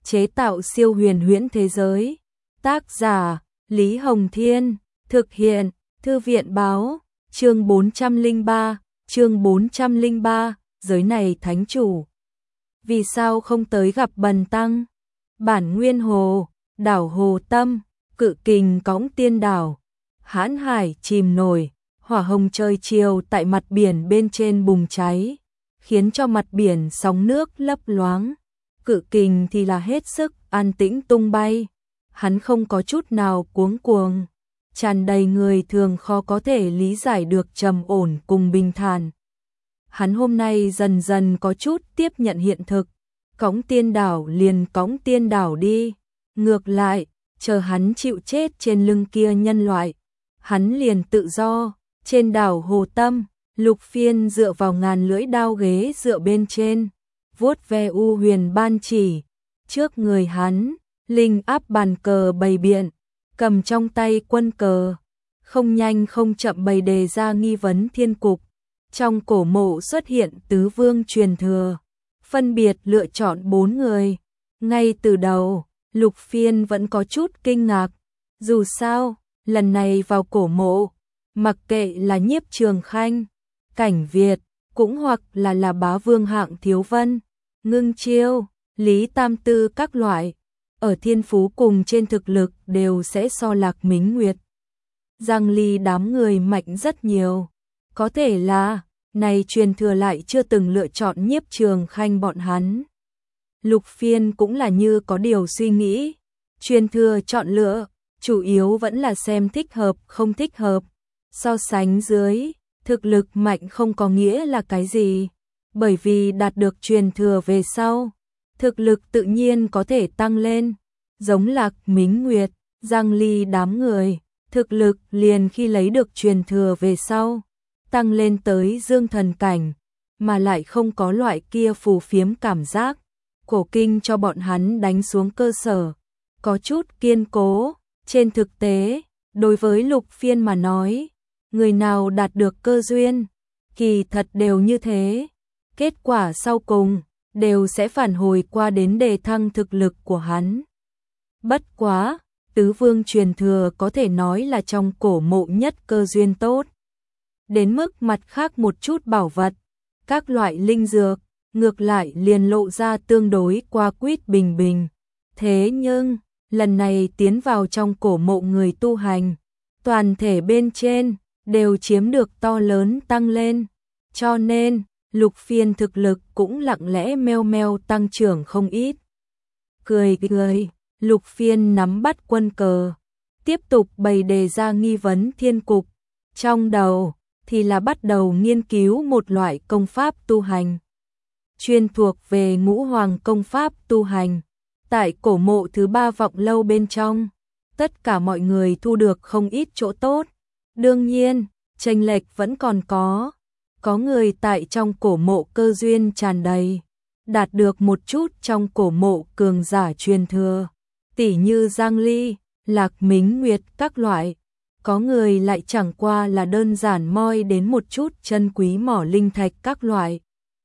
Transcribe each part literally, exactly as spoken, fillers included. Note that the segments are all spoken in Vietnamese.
chế tạo siêu huyền huyễn thế giới. Tác giả: Lý Hồng Thiên, thực hiện: Thư viện báo. Chương bốn trăm lẻ ba, chương bốn trăm lẻ ba, giới này thánh chủ. Vì sao không tới gặp Bần tăng? Bản nguyên hồ, đảo Hồ Tâm, cự kình cõng tiên đảo, hãn hải chìm nổi, hỏa hồng trời chiều tại mặt biển bên trên bùng cháy, khiến cho mặt biển sóng nước lấp loáng. Cự kình thì là hết sức an tĩnh tung bay, hắn không có chút nào cuống cuồng, tràn đầy người thường khó có thể lý giải được trầm ổn cùng bình thản. Hắn hôm nay dần dần có chút tiếp nhận hiện thực, cõng tiên đảo liền cõng tiên đảo đi, ngược lại, chờ hắn chịu chết trên lưng kia nhân loại, hắn liền tự do. Trên đảo Hồ Tâm, Lục Phiên dựa vào ngàn lưỡi đao ghế dựa bên trên, vuốt ve u huyền ban chỉ, trước người hắn, linh áp bàn cờ bày biện, cầm trong tay quân cờ, không nhanh không chậm bày đề ra nghi vấn thiên cục. Trong cổ mộ xuất hiện tứ vương truyền thừa, phân biệt lựa chọn bốn người. Ngay từ đầu, Lục Phiên vẫn có chút kinh ngạc, dù sao, lần này vào cổ mộ, mặc kệ là Nhiếp Trường Khanh, Cảnh Việt, cũng hoặc là là bá vương hạng Thiếu Vân, Ngưng Chiêu, Lý Tam Tư các loại, ở thiên phú cùng trên thực lực đều sẽ so Lạc Mính Nguyệt, Giang Ly đám người mạnh rất nhiều. Có thể là, này truyền thừa lại chưa từng lựa chọn Nhiếp Trường Khanh bọn hắn. Lục Phiên cũng là như có điều suy nghĩ, truyền thừa chọn lựa, chủ yếu vẫn là xem thích hợp không thích hợp. So sánh dưới, thực lực mạnh không có nghĩa là cái gì, bởi vì đạt được truyền thừa về sau, thực lực tự nhiên có thể tăng lên, giống Lạc Mính Nguyệt, Giang Ly đám người, thực lực liền khi lấy được truyền thừa về sau, tăng lên tới dương thần cảnh, mà lại không có loại kia phù phiếm cảm giác, cổ kinh cho bọn hắn đánh xuống cơ sở, có chút kiên cố. Trên thực tế, đối với Lục Phiên mà nói, người nào đạt được cơ duyên, kỳ thật đều như thế, kết quả sau cùng đều sẽ phản hồi qua đến đề thăng thực lực của hắn. Bất quá, tứ vương truyền thừa có thể nói là trong cổ mộ nhất cơ duyên tốt. Đến mức mặt khác một chút bảo vật, các loại linh dược, ngược lại liền lộ ra tương đối qua quýt bình bình. Thế nhưng, lần này tiến vào trong cổ mộ người tu hành, toàn thể bên trên đều chiếm được to lớn tăng lên, cho nên Lục Phiên thực lực cũng lặng lẽ meo meo tăng trưởng không ít. Cười cười, Lục Phiên nắm bắt quân cờ, tiếp tục bày đề ra nghi vấn thiên cục, trong đầu thì là bắt đầu nghiên cứu một loại công pháp tu hành, chuyên thuộc về ngũ hoàng công pháp tu hành. Tại cổ mộ thứ ba vọng lâu bên trong, tất cả mọi người thu được không ít chỗ tốt. Đương nhiên, chênh lệch vẫn còn có. Có người tại trong cổ mộ cơ duyên tràn đầy, đạt được một chút trong cổ mộ cường giả truyền thừa, tỉ như Giang Ly, Lạc Mính Nguyệt các loại. Có người lại chẳng qua là đơn giản moi đến một chút chân quý mỏ linh thạch các loại.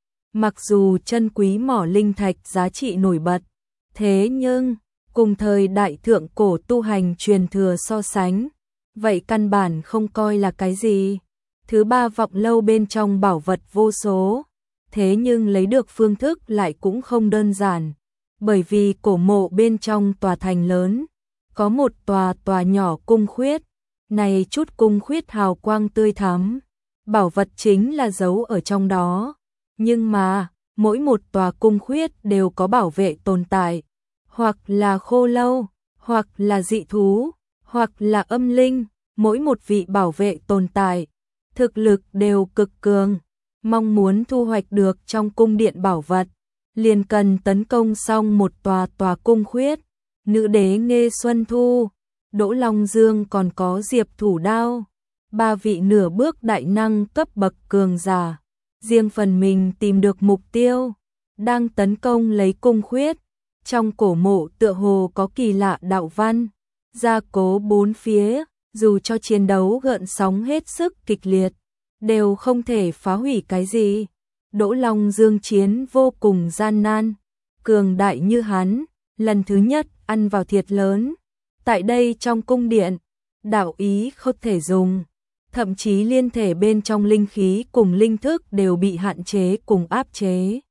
Mặc dù chân quý mỏ linh thạch giá trị nổi bật, thế nhưng, cùng thời đại thượng cổ tu hành truyền thừa so sánh, vậy căn bản không coi là cái gì. Thứ ba vọng lâu bên trong bảo vật vô số, thế nhưng lấy được phương thức lại cũng không đơn giản, bởi vì cổ mộ bên trong tòa thành lớn, có một tòa tòa nhỏ cung khuyết, này chút cung khuyết hào quang tươi thắm, bảo vật chính là giấu ở trong đó, nhưng mà, mỗi một tòa cung khuyết đều có bảo vệ tồn tại, hoặc là khô lâu, hoặc là dị thú, hoặc là âm linh, mỗi một vị bảo vệ tồn tại, thực lực đều cực cường, mong muốn thu hoạch được trong cung điện bảo vật, liền cần tấn công xong một tòa tòa cung khuyết. Nữ đế Nghê Xuân Thu, Đỗ Long Dương còn có Diệp Thủ Đao, ba vị nửa bước đại năng cấp bậc cường giả, riêng phần mình tìm được mục tiêu, đang tấn công lấy cung khuyết. Trong cổ mộ tựa hồ có kỳ lạ đạo văn, gia cố bốn phía, dù cho chiến đấu gợn sóng hết sức kịch liệt, đều không thể phá hủy cái gì. Đỗ Long Dương chiến vô cùng gian nan, cường đại như hắn, lần thứ nhất ăn vào thiệt lớn. Tại đây trong cung điện, đạo ý không thể dùng, thậm chí liên thể bên trong linh khí cùng linh thức đều bị hạn chế cùng áp chế.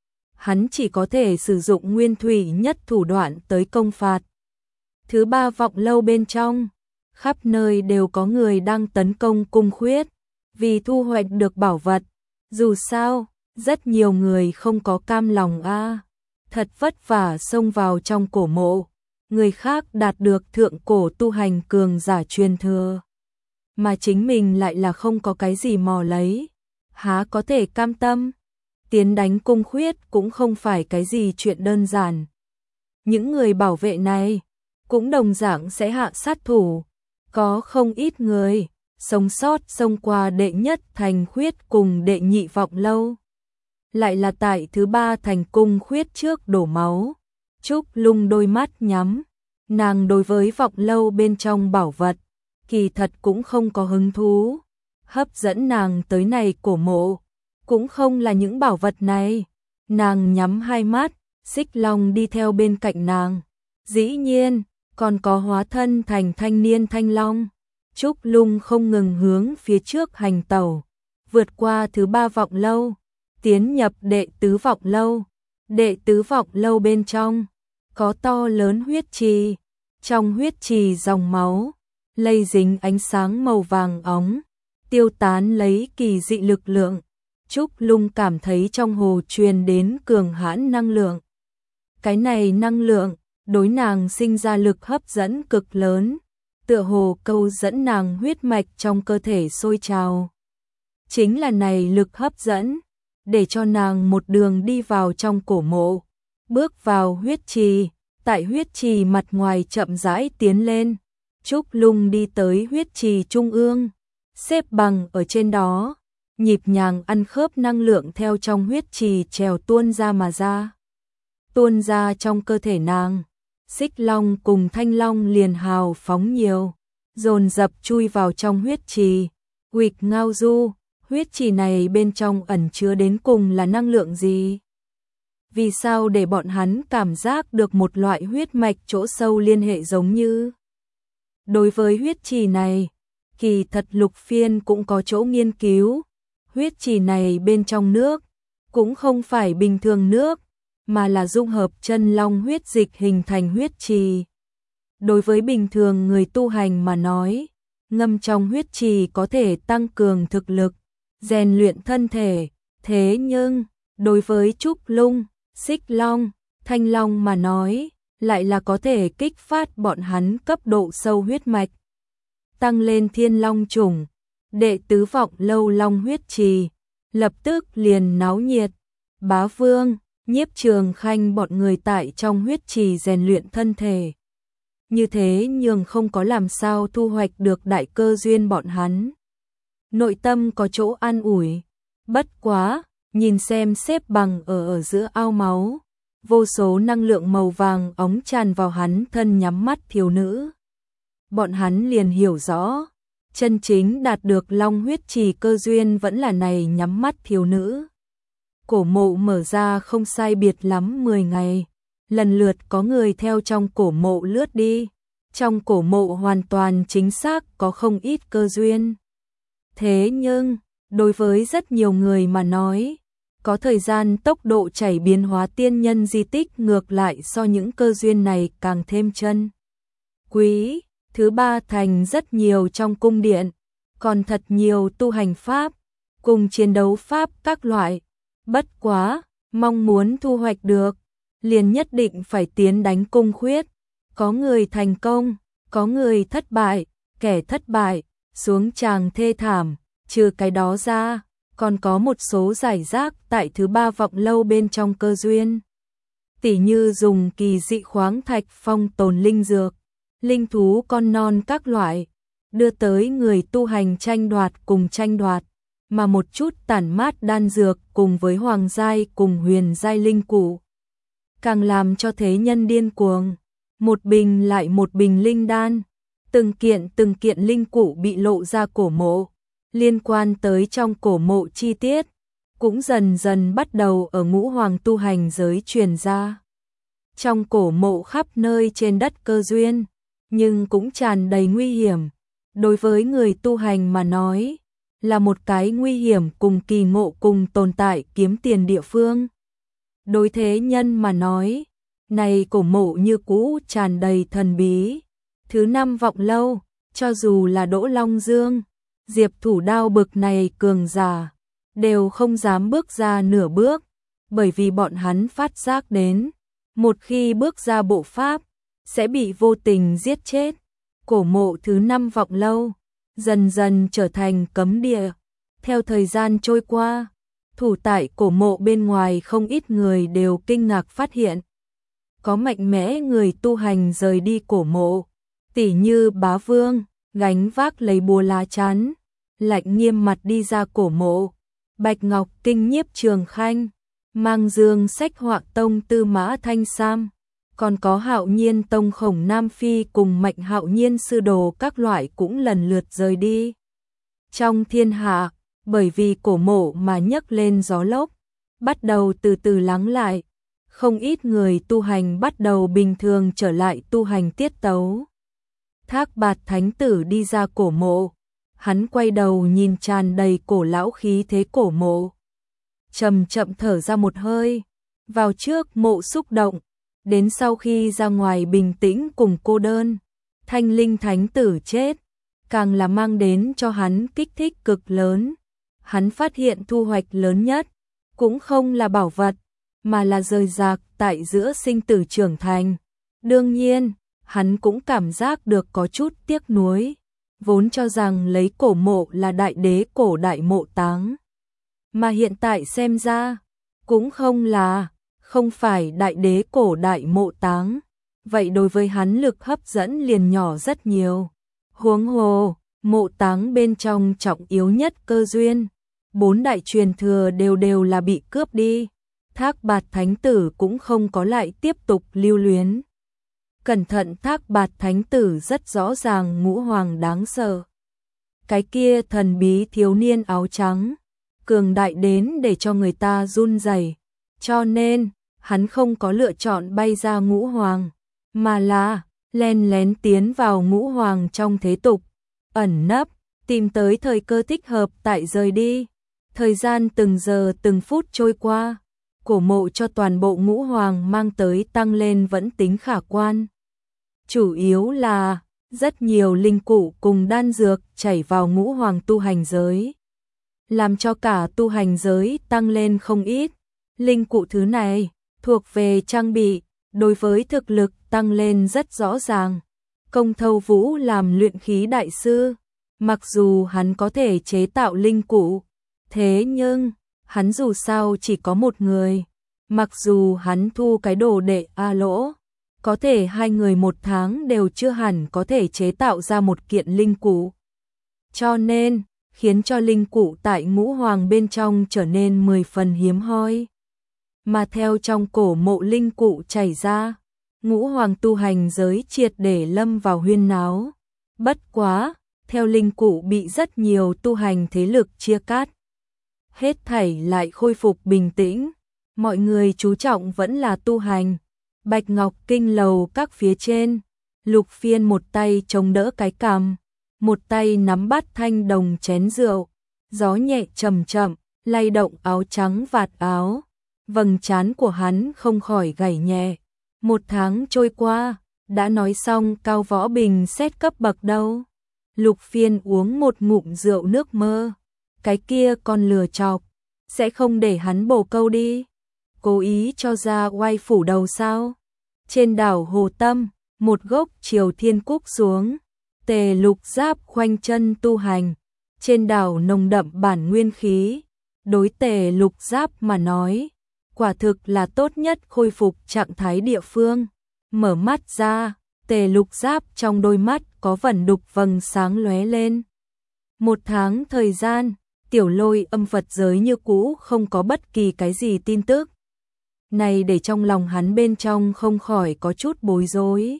Hắn chỉ có thể sử dụng nguyên thủy nhất thủ đoạn tới công phạt. Thứ ba vọng lâu bên trong, khắp nơi đều có người đang tấn công cung khuyết, vì thu hoạch được bảo vật. Dù sao, rất nhiều người không có cam lòng a, à. Thật vất vả xông vào trong cổ mộ, người khác đạt được thượng cổ tu hành cường giả truyền thừa, mà chính mình lại là không có cái gì mò lấy, há có thể cam tâm. Tiến đánh cung khuyết cũng không phải cái gì chuyện đơn giản. Những người bảo vệ này cũng đồng dạng sẽ hạ sát thủ, có không ít người sống sót xông qua đệ nhất thành khuyết cùng đệ nhị vọng lâu. Lại là tại thứ ba thành cung khuyết trước đổ máu. Trúc Lung đôi mắt nhắm, nàng đối với vọng lâu bên trong bảo vật, kỳ thật cũng không có hứng thú. Hấp dẫn nàng tới này cổ mộ, cũng không là những bảo vật này. Nàng nhắm hai mắt, Xích Long đi theo bên cạnh nàng. Dĩ nhiên, còn có hóa thân thành thanh niên thanh long. Trúc Lung không ngừng hướng phía trước hành tẩu, vượt qua thứ ba vọng lâu, tiến nhập đệ tứ vọng lâu. Đệ tứ vọng lâu bên trong, có to lớn huyết trì, trong huyết trì dòng máu, lây dính ánh sáng màu vàng óng, tiêu tán lấy kỳ dị lực lượng. Trúc Lung cảm thấy trong hồ truyền đến cường hãn năng lượng. Cái này năng lượng, đối nàng sinh ra lực hấp dẫn cực lớn, tựa hồ câu dẫn nàng huyết mạch trong cơ thể sôi trào. Chính là này lực hấp dẫn, để cho nàng một đường đi vào trong cổ mộ, bước vào huyết trì, tại huyết trì mặt ngoài chậm rãi tiến lên. Trúc Lung đi tới huyết trì trung ương, xếp bằng ở trên đó, nhịp nhàng ăn khớp năng lượng theo trong huyết trì trèo tuôn ra mà ra. Tuôn ra trong cơ thể nàng, Xích Long cùng Thanh Long liền hào phóng nhiều, dồn dập chui vào trong huyết trì. Huỵch Ngao Du, huyết trì này bên trong ẩn chứa đến cùng là năng lượng gì? Vì sao để bọn hắn cảm giác được một loại huyết mạch chỗ sâu liên hệ giống như? Đối với huyết trì này, kỳ thật Lục Phiên cũng có chỗ nghiên cứu. Huyết trì này bên trong nước, cũng không phải bình thường nước, mà là dung hợp chân long huyết dịch hình thành huyết trì. Đối với bình thường người tu hành mà nói, ngâm trong huyết trì có thể tăng cường thực lực, rèn luyện thân thể. Thế nhưng, đối với Trúc Lung, Xích Long, Thanh Long mà nói, lại là có thể kích phát bọn hắn cấp độ sâu huyết mạch, tăng lên thiên long chủng. Đệ tứ vọng lâu long huyết trì, lập tức liền náo nhiệt. Bá Vương, Nhiếp Trường Khanh bọn người tại trong huyết trì rèn luyện thân thể. Như thế nhưng không có làm sao thu hoạch được đại cơ duyên bọn hắn. Nội tâm có chỗ an ủi. Bất quá, nhìn xem xếp bằng ở ở giữa ao máu, vô số năng lượng màu vàng óng tràn vào hắn thân nhắm mắt thiếu nữ. Bọn hắn liền hiểu rõ, chân chính đạt được long huyết trì cơ duyên vẫn là này nhắm mắt thiếu nữ. Cổ mộ mở ra không sai biệt lắm mười ngày, lần lượt có người theo trong cổ mộ lướt đi. Trong cổ mộ hoàn toàn chính xác có không ít cơ duyên. Thế nhưng, đối với rất nhiều người mà nói, có thời gian tốc độ chảy biến hóa tiên nhân di tích ngược lại so những cơ duyên này càng thêm chân quý. Thứ ba thành rất nhiều trong cung điện, còn thật nhiều tu hành pháp, cùng chiến đấu pháp các loại. Bất quá, mong muốn thu hoạch được, liền nhất định phải tiến đánh cung khuyết. Có người thành công, có người thất bại, kẻ thất bại, xuống tràng thê thảm. Trừ cái đó ra, còn có một số giải rác tại thứ ba vọng lâu bên trong cơ duyên. Tỉ như dùng kỳ dị khoáng thạch phong tồn linh dược, linh thú con non các loại, đưa tới người tu hành tranh đoạt cùng tranh đoạt, mà một chút tản mát đan dược cùng với hoàng giai cùng huyền giai linh cụ, càng làm cho thế nhân điên cuồng. Một bình lại một bình linh đan, từng kiện từng kiện linh cụ bị lộ ra cổ mộ, liên quan tới trong cổ mộ chi tiết, cũng dần dần bắt đầu ở ngũ hoàng tu hành giới truyền ra. Trong cổ mộ khắp nơi trên đất cơ duyên, nhưng cũng tràn đầy nguy hiểm. Đối với người tu hành mà nói, là một cái nguy hiểm cùng kỳ ngộ cùng tồn tại kiếm tiền địa phương. Đối thế nhân mà nói, này cổ mộ như cũ tràn đầy thần bí. Thứ năm vọng lâu, cho dù là Đỗ Long Dương, Diệp Thủ Đao bực này cường giả, đều không dám bước ra nửa bước, bởi vì bọn hắn phát giác đến, một khi bước ra bộ pháp, sẽ bị vô tình giết chết. Cổ mộ thứ năm vọng lâu, dần dần trở thành cấm địa. Theo thời gian trôi qua, thủ tại cổ mộ bên ngoài không ít người đều kinh ngạc phát hiện. Có mạnh mẽ người tu hành rời đi cổ mộ, tỉ như Bá Vương, gánh vác lấy búa lá chắn, lạnh nghiêm mặt đi ra cổ mộ. Bạch Ngọc Kinh Nhiếp Trường Khanh, Mang Dương Sách Họa Tông Tư Mã Thanh Sam, còn có Hạo Nhiên Tông Khổng Nam Phi cùng Mạnh Hạo Nhiên sư đồ các loại cũng lần lượt rời đi. Trong thiên hạ, bởi vì cổ mộ mà nhấc lên gió lốc, bắt đầu từ từ lắng lại, không ít người tu hành bắt đầu bình thường trở lại tu hành tiết tấu. Thác Bạt Thánh Tử đi ra cổ mộ, hắn quay đầu nhìn tràn đầy cổ lão khí thế cổ mộ, chậm chậm thở ra một hơi, vào trước mộ xúc động, đến sau khi ra ngoài bình tĩnh cùng cô đơn. Thanh Linh Thánh Tử chết, càng là mang đến cho hắn kích thích cực lớn. Hắn phát hiện thu hoạch lớn nhất, cũng không là bảo vật, mà là rời rạc tại giữa sinh tử trưởng thành. Đương nhiên, hắn cũng cảm giác được có chút tiếc nuối, vốn cho rằng lấy cổ mộ là đại đế cổ đại mộ táng. Mà hiện tại xem ra, cũng không là, không phải đại đế cổ đại mộ táng. Vậy đối với hắn lực hấp dẫn liền nhỏ rất nhiều. Huống hồ, mộ táng bên trong trọng yếu nhất cơ duyên, bốn đại truyền thừa đều đều là bị cướp đi. Thác Bạt Thánh Tử cũng không có lại tiếp tục lưu luyến. Cẩn thận Thác Bạt Thánh Tử rất rõ ràng ngũ hoàng đáng sợ. Cái kia thần bí thiếu niên áo trắng, cường đại đến để cho người ta run rẩy. Cho nên, hắn không có lựa chọn bay ra ngũ hoàng, mà là len lén tiến vào ngũ hoàng trong thế tục, ẩn nấp, tìm tới thời cơ thích hợp tại rời đi. Thời gian từng giờ từng phút trôi qua, cổ mộ cho toàn bộ ngũ hoàng mang tới tăng lên vẫn tính khả quan. Chủ yếu là, rất nhiều linh cụ cùng đan dược chảy vào ngũ hoàng tu hành giới, làm cho cả tu hành giới tăng lên không ít. Linh cụ thứ này, thuộc về trang bị, đối với thực lực tăng lên rất rõ ràng. Công Thâu Vũ làm luyện khí đại sư, mặc dù hắn có thể chế tạo linh cụ, thế nhưng, hắn dù sao chỉ có một người. Mặc dù hắn thu cái đồ đệ A Lỗ, có thể hai người một tháng đều chưa hẳn có thể chế tạo ra một kiện linh cụ. Cho nên, khiến cho linh cụ tại ngũ hoàng bên trong trở nên mười phần hiếm hoi. Mà theo trong cổ mộ linh cụ chảy ra, ngũ hoàng tu hành giới triệt để lâm vào huyên náo. Bất quá, theo linh cụ bị rất nhiều tu hành thế lực chia cắt, hết thảy lại khôi phục bình tĩnh. Mọi người chú trọng vẫn là tu hành. Bạch Ngọc Kinh lầu các phía trên, Lục Phiên một tay chống đỡ cái cằm, một tay nắm bát thanh đồng chén rượu, gió nhẹ chậm chậm lay động áo trắng vạt áo, vầng trán của hắn không khỏi gảy nhẹ. Một tháng trôi qua, đã nói xong Cao Võ Bình xét cấp bậc đâu. Lục Phiên uống một ngụm rượu nước mơ, cái kia con lừa chọc, sẽ không để hắn bổ câu đi. Cố ý cho ra oai phủ đầu sao? Trên đảo Hồ Tâm, một gốc Triều Thiên Cúc xuống, Tề Lục Giáp khoanh chân tu hành. Trên đảo nồng đậm bản nguyên khí, đối Tề Lục Giáp mà nói, quả thực là tốt nhất khôi phục trạng thái địa phương. Mở mắt ra, Tề Lục Giáp trong đôi mắt có vẩn đục vầng sáng lóe lên. Một tháng thời gian, Tiểu Lôi âm Phật giới như cũ không có bất kỳ cái gì tin tức. Này để trong lòng hắn bên trong không khỏi có chút bối rối.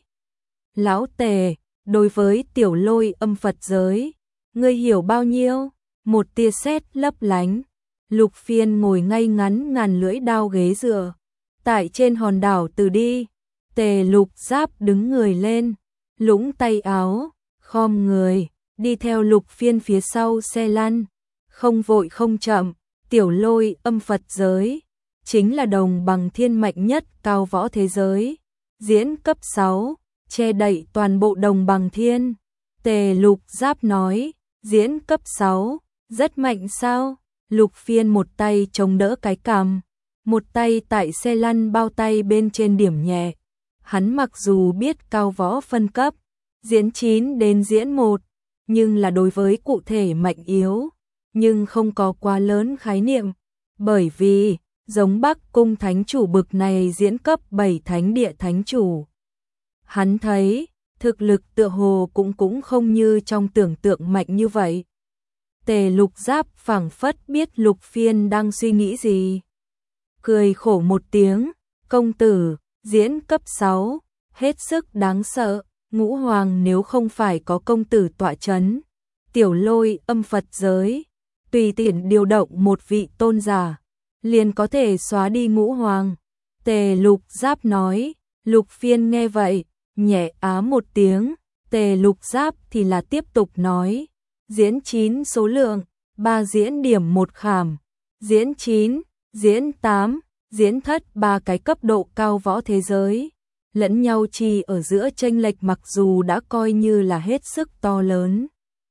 Lão Tề, đối với Tiểu Lôi âm Phật giới, ngươi hiểu bao nhiêu? Một tia sét lấp lánh. Lục Phiên ngồi ngay ngắn ngàn lưỡi đao ghế dựa, tại trên hòn đảo Từ Đi, Tề Lục Giáp đứng người lên, lũng tay áo, khom người, đi theo Lục Phiên phía sau xe lăn, không vội không chậm. Tiểu Lôi âm Phật giới, chính là đồng bằng thiên mạnh nhất cao võ thế giới, diễn cấp sáu, che đậy toàn bộ đồng bằng thiên. Tề Lục Giáp nói, diễn cấp sáu, rất mạnh sao? Lục Phiên một tay chống đỡ cái cằm, một tay tại xe lăn bao tay bên trên điểm nhẹ. Hắn mặc dù biết cao võ phân cấp, diễn chín đến diễn một, nhưng là đối với cụ thể mạnh yếu, nhưng không có quá lớn khái niệm, bởi vì giống Bắc Cung Thánh Chủ bực này diễn cấp bảy Thánh Địa Thánh Chủ. Hắn thấy, thực lực tựa hồ cũng cũng không như trong tưởng tượng mạnh như vậy. Tề Lục Giáp phảng phất biết Lục Phiên đang suy nghĩ gì. Cười khổ một tiếng, công tử, diễn cấp sáu, hết sức đáng sợ, Ngũ Hoàng nếu không phải có công tử tọa chấn, Tiểu Lôi âm Phật giới, tùy tiện điều động một vị tôn giả, liền có thể xóa đi Ngũ Hoàng. Tề Lục Giáp nói. Lục Phiên nghe vậy, nhẹ á một tiếng. Tề Lục Giáp thì là tiếp tục nói, diễn chín số lượng, ba diễn điểm một khảm, diễn chín, diễn tám, diễn thất ba cái cấp độ cao võ thế giới, lẫn nhau chi ở giữa chênh lệch mặc dù đã coi như là hết sức to lớn.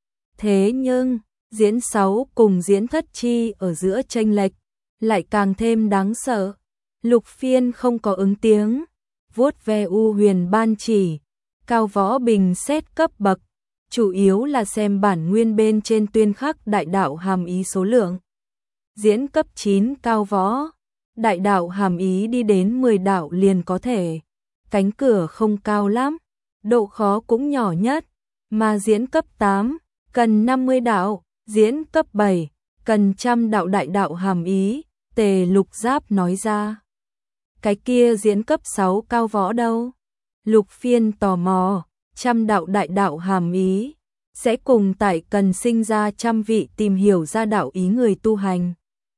Thế nhưng, diễn sáu cùng diễn thất chi ở giữa chênh lệch, lại càng thêm đáng sợ. Lục Phiên không có ứng tiếng, vuốt ve u huyền ban chỉ, cao võ bình xét cấp bậc, chủ yếu là xem bản nguyên bên trên tuyên khắc đại đạo hàm ý số lượng. Diễn cấp chín cao võ, đại đạo hàm ý đi đến mười đạo liền có thể, cánh cửa không cao lắm, độ khó cũng nhỏ nhất, mà diễn cấp tám, cần năm mươi đạo, diễn cấp bảy, cần trăm đạo đại đạo hàm ý. Tề Lục Giáp nói ra. Cái kia diễn cấp sáu cao võ đâu? Lục Phiên tò mò, trăm đạo đại đạo hàm ý, sẽ cùng tại cần sinh ra trăm vị tìm hiểu ra đạo ý người tu hành.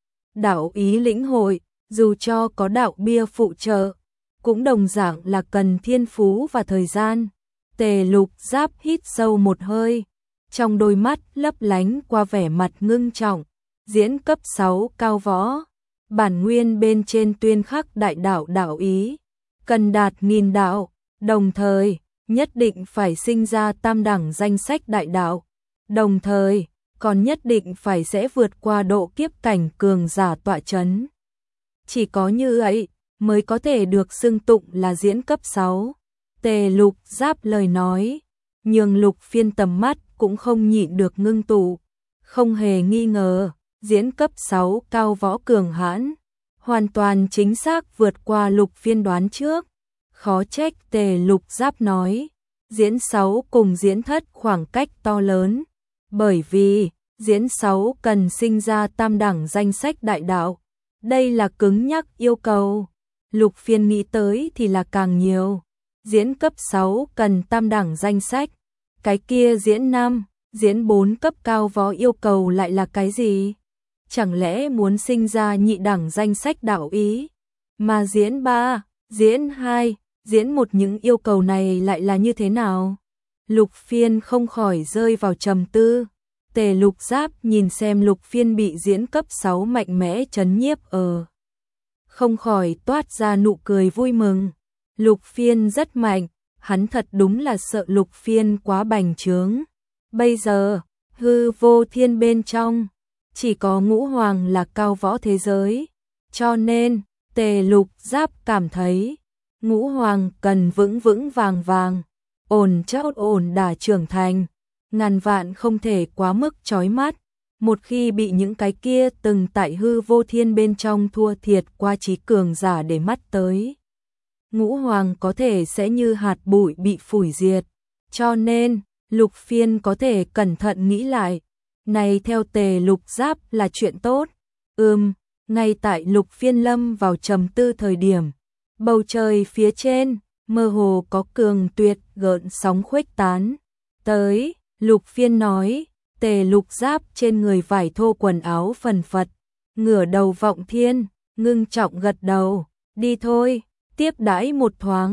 Đạo ý lĩnh hội, dù cho có đạo bia phụ trợ, cũng đồng dạng là cần thiên phú và thời gian. Tề Lục Giáp hít sâu một hơi, trong đôi mắt lấp lánh qua vẻ mặt ngưng trọng. Diễn cấp sáu cao võ, bản nguyên bên trên tuyên khắc đại đạo đạo ý, cần đạt nghìn đạo, đồng thời nhất định phải sinh ra tam đẳng danh sách đại đạo, đồng thời còn nhất định phải sẽ vượt qua độ kiếp cảnh cường giả tọa chấn. Chỉ có như vậy mới có thể được xưng tụng là diễn cấp sáu. Tề Lục Giáp lời nói, nhường Lục Phiên tầm mắt cũng không nhịn được ngưng tụ, không hề nghi ngờ, diễn cấp sáu cao võ cường hãn, hoàn toàn chính xác vượt qua Lục Phiên đoán trước. Khó trách Tề Lục Giáp nói, diễn sáu cùng diễn thất khoảng cách to lớn, bởi vì diễn sáu cần sinh ra tam đẳng danh sách đại đạo, đây là cứng nhắc yêu cầu. Lục Phiên nghĩ tới thì là càng nhiều, diễn cấp sáu cần tam đẳng danh sách, cái kia diễn năm, diễn bốn cấp cao võ yêu cầu lại là cái gì? Chẳng lẽ muốn sinh ra nhị đẳng danh sách đạo ý? Mà diễn ba, diễn hai, diễn một những yêu cầu này lại là như thế nào? Lục Phiên không khỏi rơi vào trầm tư. Tề Lục Giáp nhìn xem Lục Phiên bị diễn cấp sáu mạnh mẽ chấn nhiếp ở, không khỏi toát ra nụ cười vui mừng. Lục Phiên rất mạnh, hắn thật đúng là sợ Lục Phiên quá bành trướng. Bây giờ, hư vô thiên bên trong, chỉ có Ngũ Hoàng là cao võ thế giới, cho nên Tề Lục Giáp cảm thấy Ngũ Hoàng cần vững vững vàng vàng, ổn chốt ổn đả trưởng thành, ngàn vạn không thể quá mức chói mắt. Một khi bị những cái kia từng tại hư vô thiên bên trong thua thiệt qua trí cường giả để mắt tới, Ngũ Hoàng có thể sẽ như hạt bụi bị phủi diệt. Cho nên, Lục Phiên có thể cẩn thận nghĩ lại, này theo Tề Lục Giáp là chuyện tốt. Ừm, ngay tại Lục Phiên lâm vào trầm tư thời điểm, bầu trời phía trên, mơ hồ có cường tuyệt gợn sóng khuếch tán. Tới, Lục Phiên nói, Tề Lục Giáp trên người vải thô quần áo phần phật, ngửa đầu vọng thiên, ngưng trọng gật đầu, đi thôi, tiếp đãi một thoáng.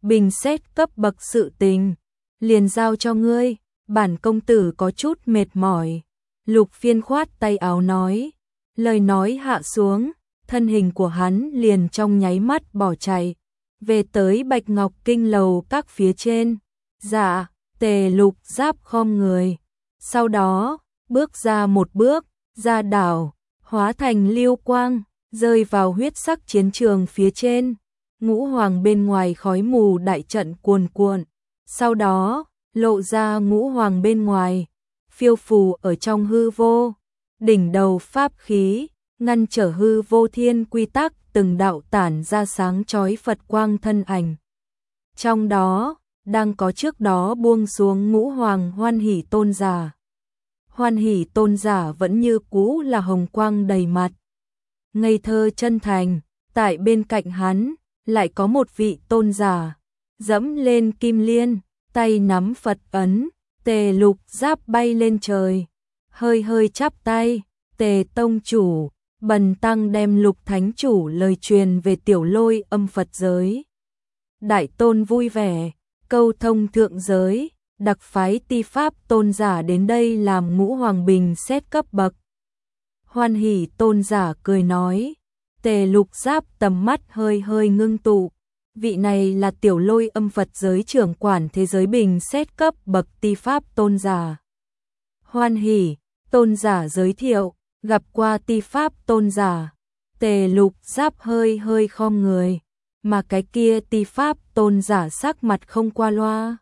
bình xét cấp bậc sự tình, liền giao cho ngươi, bản công tử có chút mệt mỏi. Lục Phiên khoát tay áo nói, lời nói hạ xuống, thân hình của hắn liền trong nháy mắt bỏ chạy, về tới Bạch Ngọc Kinh lầu các phía trên. Dạ, Tề Lục Giáp khom người, sau đó, bước ra một bước, ra đảo, hóa thành lưu quang, rơi vào huyết sắc chiến trường phía trên. Ngũ hoàng bên ngoài khói mù đại trận cuồn cuộn, sau đó, lộ ra ngũ hoàng bên ngoài, phiêu phù ở trong hư vô, đỉnh đầu pháp khí, ngăn trở hư vô thiên quy tắc từng đạo tản ra sáng chói Phật quang thân ảnh. Trong đó, đang có trước đó buông xuống ngũ hoàng Hoan Hỷ tôn giả. Hoan Hỷ tôn giả vẫn như cũ là hồng quang đầy mặt, ngây thơ chân thành, tại bên cạnh hắn, lại có một vị tôn giả, dẫm lên kim liên, tay nắm Phật ấn, Tề Lục Giáp bay lên trời, hơi hơi chắp tay, Tề tông chủ, bần tăng đem Lục thánh chủ lời truyền về Tiểu Lôi âm Phật giới. Đại tôn vui vẻ, câu thông thượng giới, đặc phái ti pháp tôn giả đến đây làm ngũ hoàng bình xét cấp bậc. Hoan Hỷ tôn giả cười nói, Tề Lục Giáp tầm mắt hơi hơi ngưng tụ, vị này là Tiểu Lôi âm Phật giới trưởng quản thế giới bình xét cấp bậc ti pháp tôn giả. Hoan Hỷ tôn giả giới thiệu, gặp qua ti pháp tôn giả. Tề Lục Giáp hơi hơi khom người, mà cái kia ti pháp tôn giả sắc mặt không qua loa,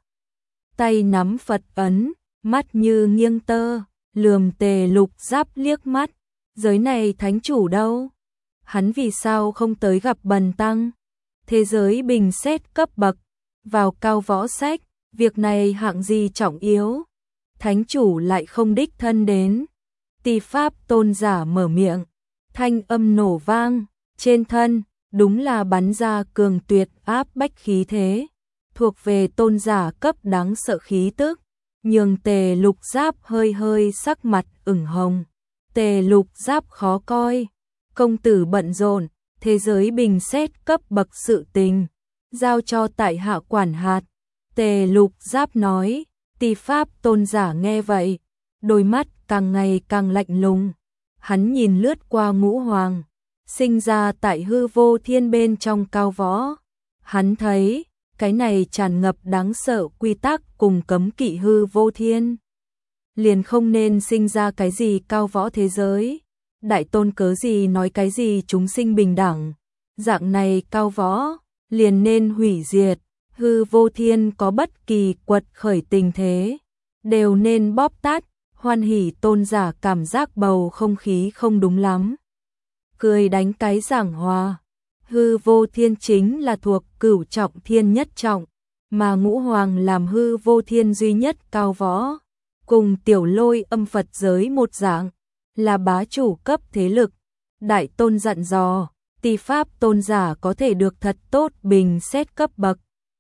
tay nắm Phật ấn, mắt như nghiêng tơ, lườm Tề Lục Giáp liếc mắt, giới này thánh chủ đâu? Hắn vì sao không tới gặp bần tăng? Thế giới bình xét cấp bậc, vào cao võ sách, việc này hạng gì trọng yếu? Thánh chủ lại không đích thân đến. Ti pháp tôn giả mở miệng, thanh âm nổ vang, trên thân, đúng là bắn ra cường tuyệt áp bách khí thế, thuộc về tôn giả cấp đáng sợ khí tức, nhường Tề Lục Giáp hơi hơi sắc mặt ửng hồng. Tề Lục Giáp khó coi, công tử bận rộn, thế giới bình xét cấp bậc sự tình, giao cho tại hạ quản hạt. Tề Lục Giáp nói, ti pháp tôn giả nghe vậy, đôi mắt càng ngày càng lạnh lùng, hắn nhìn lướt qua ngũ hoàng, sinh ra tại hư vô thiên bên trong cao võ, hắn thấy, cái này tràn ngập đáng sợ quy tắc cùng cấm kỵ hư vô thiên, liền không nên sinh ra cái gì cao võ thế giới. Đại tôn cớ gì nói cái gì chúng sinh bình đẳng, dạng này cao võ, liền nên hủy diệt, hư vô thiên có bất kỳ quật khởi tình thế, đều nên bóp tát. Hoan Hỷ tôn giả cảm giác bầu không khí không đúng lắm, cười đánh cái giảng hòa, hư vô thiên chính là thuộc cửu trọng thiên nhất trọng, mà ngũ hoàng làm hư vô thiên duy nhất cao võ, cùng Tiểu Lôi âm Phật giới một dạng, là bá chủ cấp thế lực. Đại tôn dặn dò, ti pháp tôn giả có thể được thật tốt bình xét cấp bậc.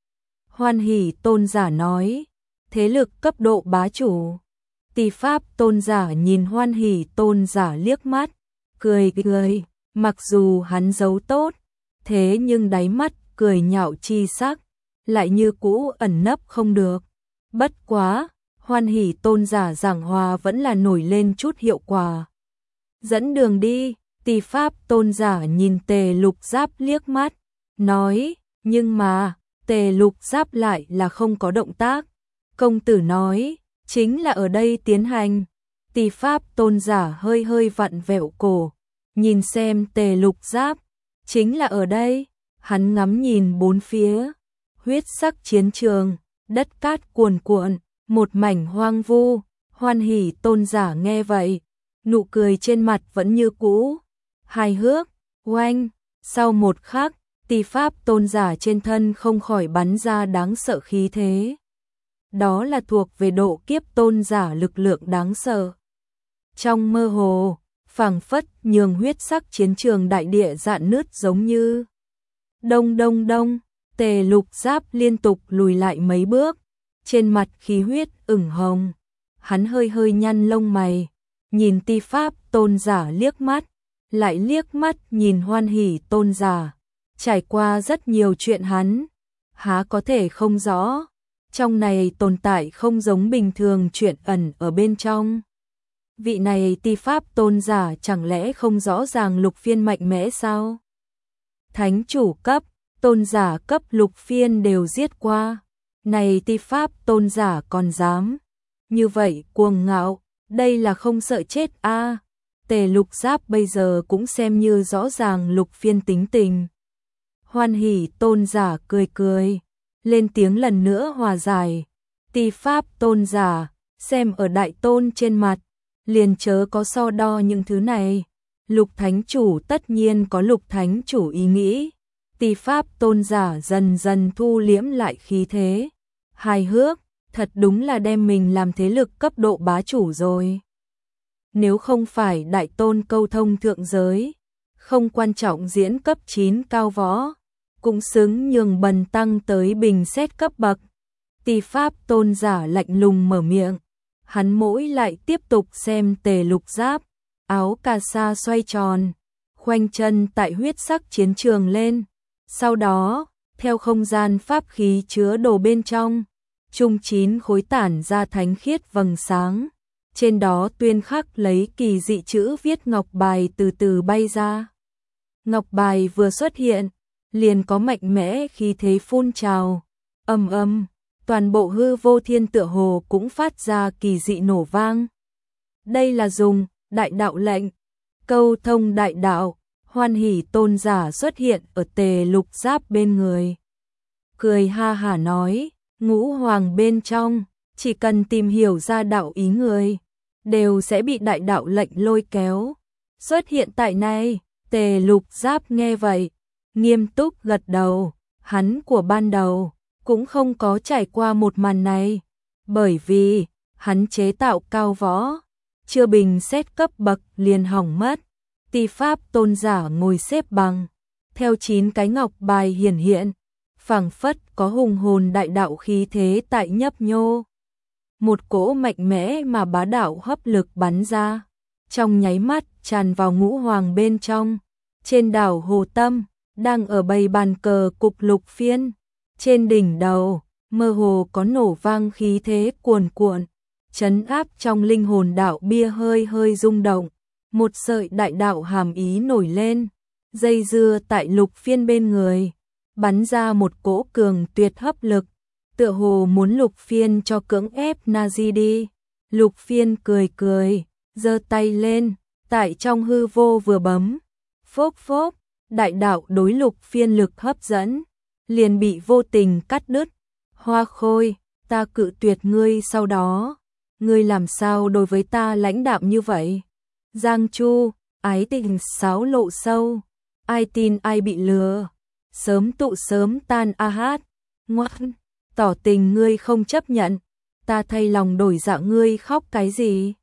Hoan Hỷ tôn giả nói, thế lực cấp độ bá chủ. Ti pháp tôn giả nhìn Hoan Hỷ tôn giả liếc mắt, cười cười, mặc dù hắn giấu tốt, thế nhưng đáy mắt cười nhạo chi sắc, lại như cũ ẩn nấp không được. Bất quá, Hoan Hỷ tôn giả giảng hòa vẫn là nổi lên chút hiệu quả. Dẫn đường đi, ti pháp tôn giả nhìn Tề Lục Giáp liếc mắt, nói, nhưng mà, Tề Lục Giáp lại là không có động tác. Công tử nói, chính là ở đây tiến hành. Ti pháp tôn giả hơi hơi vặn vẹo cổ, nhìn xem Tề Lục Giáp, chính là ở đây. Hắn ngắm nhìn bốn phía, huyết sắc chiến trường, đất cát cuồn cuộn, một mảnh hoang vu. Hoan Hỷ tôn giả nghe vậy, nụ cười trên mặt vẫn như cũ, hài hước, oanh. Sau một khắc, ti pháp tôn giả trên thân không khỏi bắn ra đáng sợ khí thế. Đó là thuộc về độ kiếp tôn giả lực lượng đáng sợ. Trong mơ hồ, phảng phất nhường huyết sắc chiến trường đại địa rạn nứt giống như. Đông đông đông, Tề Lục Giáp liên tục lùi lại mấy bước, trên mặt khí huyết ửng hồng. Hắn hơi hơi nhăn lông mày, nhìn ti pháp tôn giả liếc mắt, lại liếc mắt nhìn Hoan Hỷ tôn giả. Trải qua rất nhiều chuyện hắn, há có thể không rõ, trong này tồn tại không giống bình thường chuyện ẩn ở bên trong. Vị này ti pháp tôn giả chẳng lẽ không rõ ràng lục phiên mạnh mẽ sao? Thánh chủ cấp, tôn giả cấp lục phiên đều giết qua, này ti pháp tôn giả còn dám. Như vậy cuồng ngạo, đây là không sợ chết a à. Tề Lục Giáp bây giờ cũng xem như rõ ràng lục phiên tính tình. Hoan hỉ tôn giả cười cười, lên tiếng lần nữa hòa giải. Ti pháp tôn giả, xem ở đại tôn trên mặt, liền chớ có so đo những thứ này. Lục thánh chủ tất nhiên có lục thánh chủ ý nghĩ. Ti pháp tôn giả dần dần thu liễm lại khí thế. Hài hước, thật đúng là đem mình làm thế lực cấp độ bá chủ rồi. Nếu không phải đại tôn câu thông thượng giới, không quan trọng diễn cấp chín cao võ, cũng xứng nhường bần tăng tới bình xét cấp bậc. Ti pháp tôn giả lạnh lùng mở miệng, hắn mỗi lại tiếp tục xem Tề Lục Giáp, áo cà sa xoay tròn, khoanh chân tại huyết sắc chiến trường lên. Sau đó, theo không gian pháp khí chứa đồ bên trong, chung chín khối tản ra thánh khiết vầng sáng. Trên đó tuyên khắc lấy kỳ dị chữ viết ngọc bài từ từ bay ra. Ngọc bài vừa xuất hiện, liền có mạnh mẽ khí thế phun trào, ầm ầm, toàn bộ hư vô thiên tựa hồ cũng phát ra kỳ dị nổ vang. Đây là dùng đại đạo lệnh, câu thông đại đạo. Hoan hỉ tôn giả xuất hiện ở Tề Lục Giáp bên người. Cười ha hả nói, ngũ hoàng bên trong, chỉ cần tìm hiểu ra đạo ý người, đều sẽ bị đại đạo lệnh lôi kéo. Xuất hiện tại này, Tề Lục Giáp nghe vậy, nghiêm túc gật đầu, hắn của ban đầu, cũng không có trải qua một màn này, bởi vì, hắn chế tạo cao võ, chưa bình xét cấp bậc liền hỏng mất. Ti pháp tôn giả ngồi xếp bằng, theo chín cái ngọc bài hiển hiện, phảng phất có hùng hồn đại đạo khí thế tại nhấp nhô. Một cỗ mạnh mẽ mà bá đạo hấp lực bắn ra, trong nháy mắt tràn vào ngũ hoàng bên trong. Trên đảo Hồ Tâm, đang ở bầy bàn cờ cục lục phiên, trên đỉnh đầu, mơ hồ có nổ vang khí thế cuồn cuộn, trấn áp trong linh hồn đạo bia hơi hơi rung động. Một sợi đại đạo hàm ý nổi lên, dây dưa tại lục phiên bên người, bắn ra một cỗ cường tuyệt hấp lực, tựa hồ muốn lục phiên cho cưỡng ép Nazi đi. Lục phiên cười cười, giơ tay lên, tại trong hư vô vừa bấm, phốc phốc, đại đạo đối lục phiên lực hấp dẫn, liền bị vô tình cắt đứt. Hoa Khôi, ta cự tuyệt ngươi sau đó, ngươi làm sao đối với ta lãnh đạm như vậy? Giang Chu, ái tình sáo lộ sâu, ai tin ai bị lừa, sớm tụ sớm tan a hát, ngoan, tỏ tình ngươi không chấp nhận, ta thay lòng đổi dạ ngươi khóc cái gì?